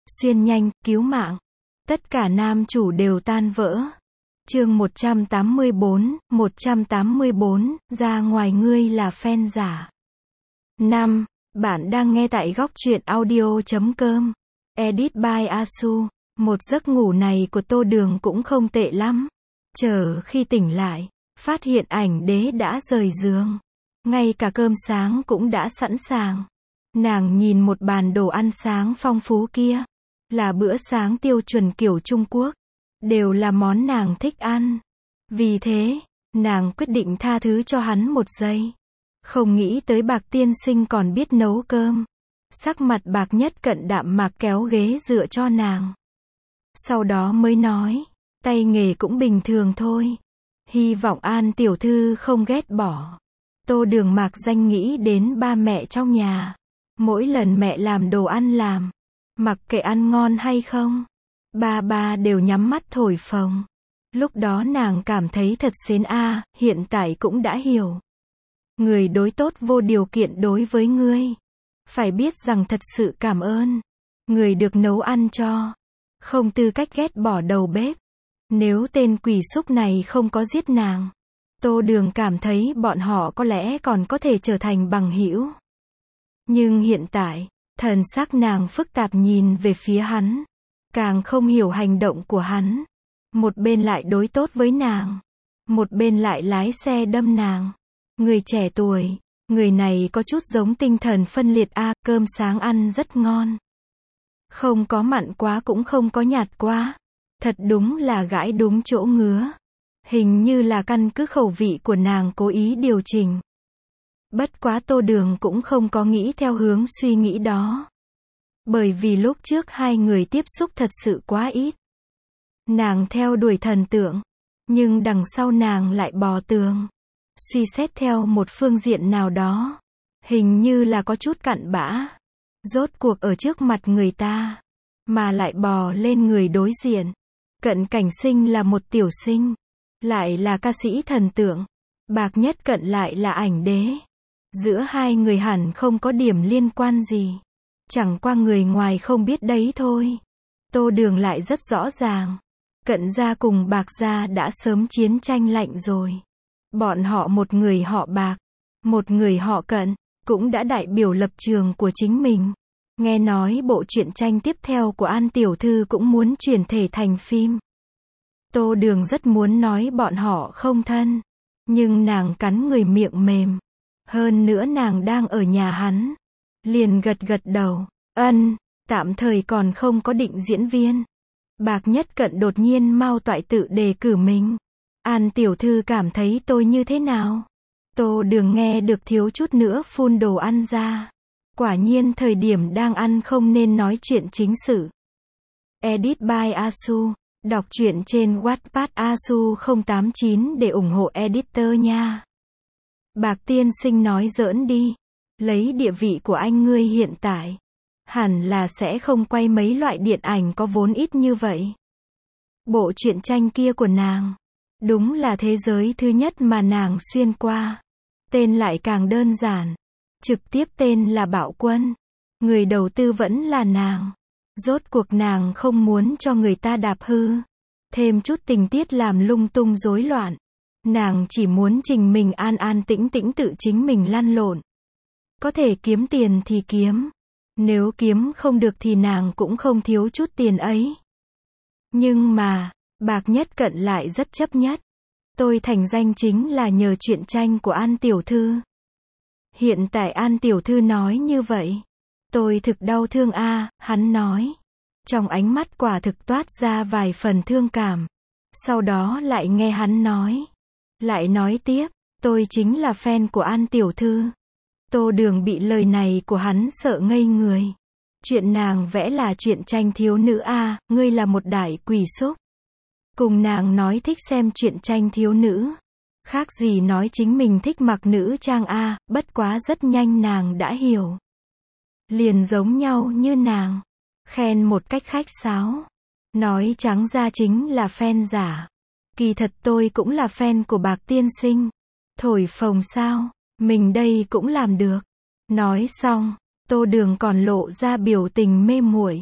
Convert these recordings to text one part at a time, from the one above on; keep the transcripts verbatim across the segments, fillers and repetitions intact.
xuyên nhanh, cứu mạng. Tất cả nam chủ đều tan vỡ. Chương một trăm tám mươi bốn, một trăm tám mươi bốn, ra ngoài ngươi là fan giả. năm. Bạn đang nghe tại góc truyện audio chấm com. Edit by Asu. Một giấc ngủ này của Tô Đường cũng không tệ lắm. Chờ khi tỉnh lại, phát hiện ảnh đế đã rời giường. Ngay cả cơm sáng cũng đã sẵn sàng. Nàng nhìn một bàn đồ ăn sáng phong phú kia. Là bữa sáng tiêu chuẩn kiểu Trung Quốc. Đều là món nàng thích ăn. Vì thế, nàng quyết định tha thứ cho hắn một giây. Không nghĩ tới Bạc tiên sinh còn biết nấu cơm. Sắc mặt Bạc Nhất Cận đạm mạc kéo ghế dựa cho nàng. Sau đó mới nói, tay nghề cũng bình thường thôi. Hy vọng An tiểu thư không ghét bỏ. Tô Đường mạc danh nghĩ đến ba mẹ trong nhà. Mỗi lần mẹ làm đồ ăn làm, mặc kệ ăn ngon hay không, ba ba đều nhắm mắt thổi phồng. Lúc đó nàng cảm thấy thật xến a, hiện tại cũng đã hiểu. Người đối tốt vô điều kiện đối với ngươi. Phải biết rằng thật sự cảm ơn. Người được nấu ăn cho. Không tư cách ghét bỏ đầu bếp. Nếu tên quỷ súc này không có giết nàng, Tô Đường cảm thấy bọn họ có lẽ còn có thể trở thành bằng hữu. Nhưng hiện tại, thần sắc nàng phức tạp nhìn về phía hắn. Càng không hiểu hành động của hắn. Một bên lại đối tốt với nàng. Một bên lại lái xe đâm nàng. Người trẻ tuổi, người này có chút giống tinh thần phân liệt a, cơm sáng ăn rất ngon. Không có mặn quá cũng không có nhạt quá. Thật đúng là gãi đúng chỗ ngứa. Hình như là căn cứ khẩu vị của nàng cố ý điều chỉnh. Bất quá Tô Đường cũng không có nghĩ theo hướng suy nghĩ đó. Bởi vì lúc trước hai người tiếp xúc thật sự quá ít. Nàng theo đuổi thần tượng, nhưng đằng sau nàng lại bò tường. Suy xét theo một phương diện nào đó, hình như là có chút cặn bã. Rốt cuộc ở trước mặt người ta, mà lại bò lên người đối diện. Cận Cảnh Sinh là một tiểu sinh, lại là ca sĩ thần tượng. Bạc Nhất Cận lại là ảnh đế. Giữa hai người hẳn không có điểm liên quan gì. Chẳng qua người ngoài không biết đấy thôi. Tô Đường lại rất rõ ràng. Cận gia cùng Bạc gia đã sớm chiến tranh lạnh rồi. Bọn họ một người họ Bạc, một người họ Cận, cũng đã đại biểu lập trường của chính mình. Nghe nói bộ truyện tranh tiếp theo của An tiểu thư cũng muốn chuyển thể thành phim. Tô Đường rất muốn nói bọn họ không thân. Nhưng nàng cắn người miệng mềm. Hơn nữa nàng đang ở nhà hắn. Liền gật gật đầu. Ân, tạm thời còn không có định diễn viên. Bạc Nhất Cận đột nhiên mau toại tự đề cử mình. An tiểu thư cảm thấy tôi như thế nào? Tô Đường nghe được thiếu chút nữa phun đồ ăn ra. Quả nhiên thời điểm đang ăn không nên nói chuyện chính sự. Edit by Asu. Đọc truyện trên Wattpad Asu không tám chín để ủng hộ editor nha. Bạc tiên sinh nói giỡn đi. Lấy địa vị của anh ngươi hiện tại, hẳn là sẽ không quay mấy loại điện ảnh có vốn ít như vậy. Bộ truyện tranh kia của nàng, đúng là thế giới thứ nhất mà nàng xuyên qua. Tên lại càng đơn giản. Trực tiếp tên là Bạo Quân. Người đầu tư vẫn là nàng. Rốt cuộc nàng không muốn cho người ta đạp hư. Thêm chút tình tiết làm lung tung rối loạn. Nàng chỉ muốn trình mình an an tĩnh tĩnh tự chính mình lăn lộn. Có thể kiếm tiền thì kiếm. Nếu kiếm không được thì nàng cũng không thiếu chút tiền ấy. Nhưng mà, Bạc Nhất Cận lại rất chấp nhất. Tôi thành danh chính là nhờ truyện tranh của An tiểu thư. Hiện tại An tiểu thư nói như vậy. Tôi thực đau thương a, hắn nói. Trong ánh mắt quả thực toát ra vài phần thương cảm. Sau đó lại nghe hắn nói. Lại nói tiếp, tôi chính là fan của An tiểu thư. Tô Đường bị lời này của hắn sợ ngây người. Chuyện nàng vẽ là truyện tranh thiếu nữ a, ngươi là một đại quỷ súc. Cùng nàng nói thích xem truyện tranh thiếu nữ. Khác gì nói chính mình thích mặc nữ trang a, bất quá rất nhanh nàng đã hiểu. Liền giống nhau như nàng. Khen một cách khách sáo. Nói trắng ra chính là fan giả. Kỳ thật tôi cũng là fan của Bạc tiên sinh. Thổi phồng sao, mình đây cũng làm được. Nói xong, Tô Đường còn lộ ra biểu tình mê muội.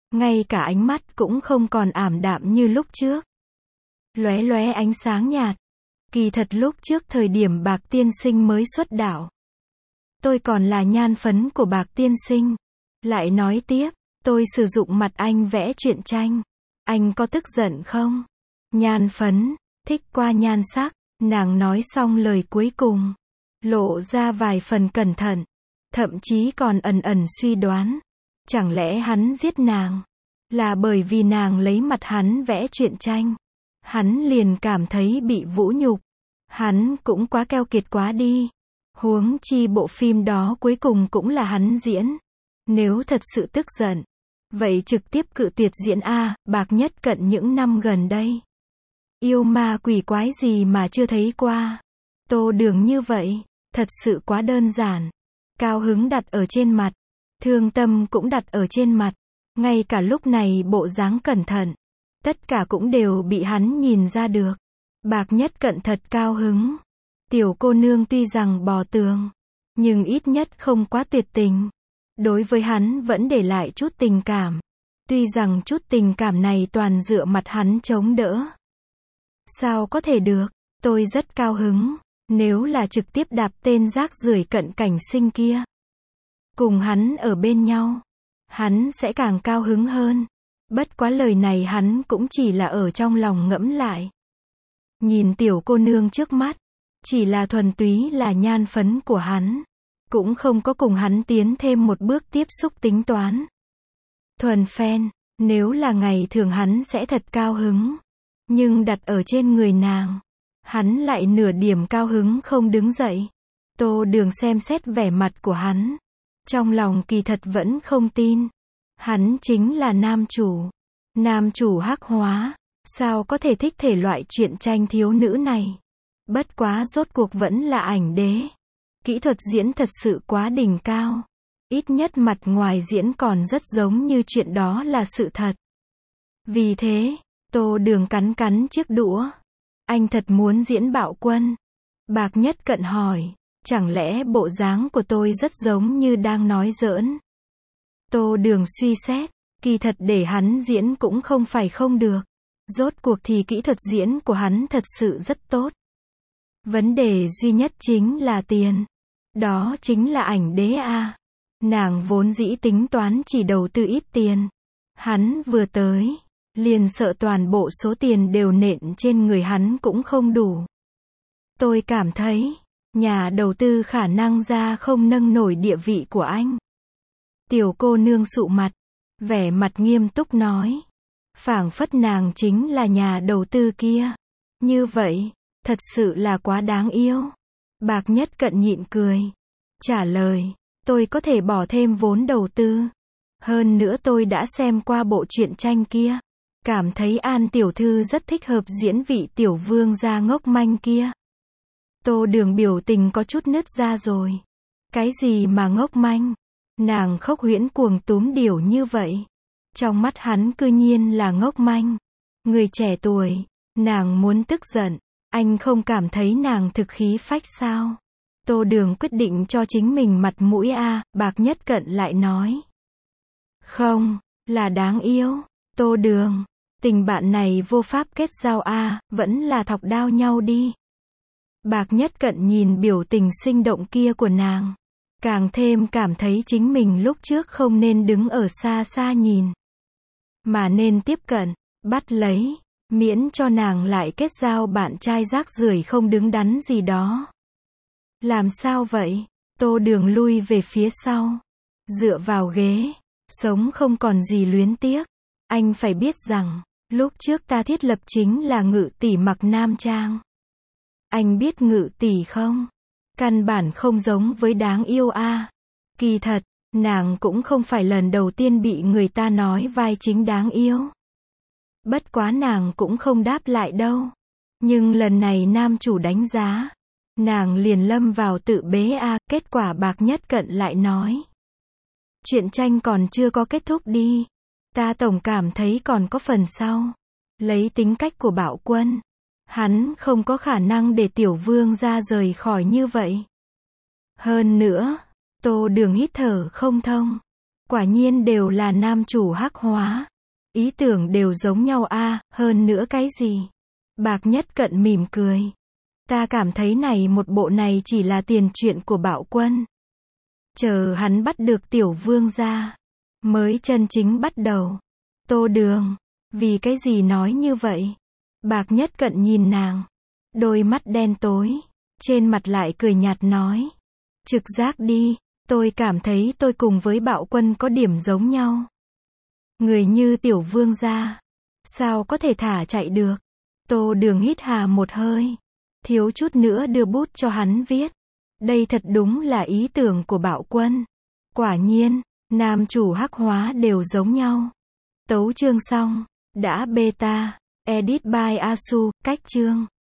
ngay cả ánh mắt cũng không còn ảm đạm như lúc trước. Lóe lóe ánh sáng nhạt. Kỳ thật lúc trước thời điểm Bạc tiên sinh mới xuất đạo, tôi còn là nhan phấn của Bạc tiên sinh. Lại nói tiếp, tôi sử dụng mặt anh vẽ truyện tranh. Anh có tức giận không? Nhan phấn, thích qua nhan sắc. Nàng nói xong lời cuối cùng, lộ ra vài phần cẩn thận, thậm chí còn ẩn ẩn suy đoán. Chẳng lẽ hắn giết nàng là bởi vì nàng lấy mặt hắn vẽ truyện tranh? Hắn liền cảm thấy bị vũ nhục. Hắn cũng quá keo kiệt quá đi. Huống chi bộ phim đó cuối cùng cũng là hắn diễn. Nếu thật sự tức giận, vậy trực tiếp cự tuyệt diễn a. Bạc Nhất Cận những năm gần đây, yêu ma quỷ quái gì mà chưa thấy qua. Tô Đường như vậy, thật sự quá đơn giản. Cao hứng đặt ở trên mặt, thương tâm cũng đặt ở trên mặt. Ngay cả lúc này bộ dáng cẩn thận, tất cả cũng đều bị hắn nhìn ra được. Bạc Nhất Cận thật cao hứng. Tiểu cô nương tuy rằng bò tường, nhưng ít nhất không quá tuyệt tình. Đối với hắn vẫn để lại chút tình cảm. Tuy rằng chút tình cảm này toàn dựa mặt hắn chống đỡ. Sao có thể được? Tôi rất cao hứng. Nếu là trực tiếp đạp tên rác rưởi Cận Cảnh Sinh kia, cùng hắn ở bên nhau, hắn sẽ càng cao hứng hơn. Bất quá lời này hắn cũng chỉ là ở trong lòng ngẫm lại. Nhìn tiểu cô nương trước mắt, chỉ là thuần túy là nhan phấn của hắn, cũng không có cùng hắn tiến thêm một bước tiếp xúc tính toán. Thuần fan, nếu là ngày thường hắn sẽ thật cao hứng, nhưng đặt ở trên người nàng, hắn lại nửa điểm cao hứng không đứng dậy. Tô Đường xem xét vẻ mặt của hắn, trong lòng kỳ thật vẫn không tin. Hắn chính là nam chủ. Nam chủ hắc hóa, sao có thể thích thể loại truyện tranh thiếu nữ này? Bất quá rốt cuộc vẫn là ảnh đế. Kỹ thuật diễn thật sự quá đỉnh cao. Ít nhất mặt ngoài diễn còn rất giống như chuyện đó là sự thật. Vì thế, Tô Đường cắn cắn chiếc đũa. Anh thật muốn diễn Bạo Quân? Bạc Nhất Cận hỏi, chẳng lẽ bộ dáng của tôi rất giống như đang nói giỡn? Tô Đường suy xét, kỳ thật để hắn diễn cũng không phải không được. Rốt cuộc thì kỹ thuật diễn của hắn thật sự rất tốt. Vấn đề duy nhất chính là tiền. Đó chính là ảnh đế a. Nàng vốn dĩ tính toán chỉ đầu tư ít tiền. Hắn vừa tới, liền sợ toàn bộ số tiền đều nện trên người hắn cũng không đủ. Tôi cảm thấy, nhà đầu tư khả năng ra không nâng nổi địa vị của anh. Tiểu cô nương sụ mặt, vẻ mặt nghiêm túc nói. Phảng phất nàng chính là nhà đầu tư kia. Như vậy, thật sự là quá đáng yêu. Bạc Nhất Cận nhịn cười, trả lời, tôi có thể bỏ thêm vốn đầu tư. Hơn nữa tôi đã xem qua bộ truyện tranh kia, cảm thấy An tiểu thư rất thích hợp diễn vị tiểu vương gia ngốc manh kia. Tô Đường biểu tình có chút nứt ra rồi. Cái gì mà ngốc manh? Nàng khốc huyễn cuồng túm điểu như vậy, trong mắt hắn cư nhiên là ngốc manh. Người trẻ tuổi, nàng muốn tức giận, anh không cảm thấy nàng thực khí phách sao? Tô Đường quyết định cho chính mình mặt mũi a. Bạc Nhất Cận lại nói, không, là đáng yêu. Tô Đường, tình bạn này vô pháp kết giao a, vẫn là thọc đao nhau đi. Bạc Nhất Cận nhìn biểu tình sinh động kia của nàng, càng thêm cảm thấy chính mình lúc trước không nên đứng ở xa xa nhìn, mà nên tiếp cận, bắt lấy, miễn cho nàng lại kết giao bạn trai rác rưởi không đứng đắn gì đó. Làm sao vậy? Tô Đường lui về phía sau, dựa vào ghế, sống không còn gì luyến tiếc. Anh phải biết rằng, lúc trước ta thiết lập chính là Ngự tỷ mặc nam trang. Anh biết Ngự tỷ không? Căn bản không giống với đáng yêu a. Kỳ thật, nàng cũng không phải lần đầu tiên bị người ta nói vai chính đáng yêu. Bất quá nàng cũng không đáp lại đâu. Nhưng lần này nam chủ đánh giá, nàng liền lâm vào tự bế a. Kết quả Bạc Nhất Cận lại nói, truyện tranh còn chưa có kết thúc đi. Ta tổng cảm thấy còn có phần sau. Lấy tính cách của Bạo Quân, hắn không có khả năng để tiểu vương ra rời khỏi như vậy. Hơn nữa, Tô Đường hít thở không thông. Quả nhiên đều là nam chủ hắc hóa. Ý tưởng đều giống nhau a, hơn nữa cái gì? Bạc Nhất Cận mỉm cười. Ta cảm thấy này một bộ này chỉ là tiền truyện của Bạo Quân. Chờ hắn bắt được tiểu vương ra, mới chân chính bắt đầu. Tô Đường, vì cái gì nói như vậy? Bạc Nhất Cận nhìn nàng, đôi mắt đen tối, trên mặt lại cười nhạt nói. Trực giác đi, tôi cảm thấy tôi cùng với Bạo Quân có điểm giống nhau. Người như tiểu vương gia, sao có thể thả chạy được? Tô Đường hít hà một hơi, thiếu chút nữa đưa bút cho hắn viết. Đây thật đúng là ý tưởng của Bạo Quân. Quả nhiên, nam chủ hắc hóa đều giống nhau. Tấu chương xong, đã beta, edit by Asu, cách chương.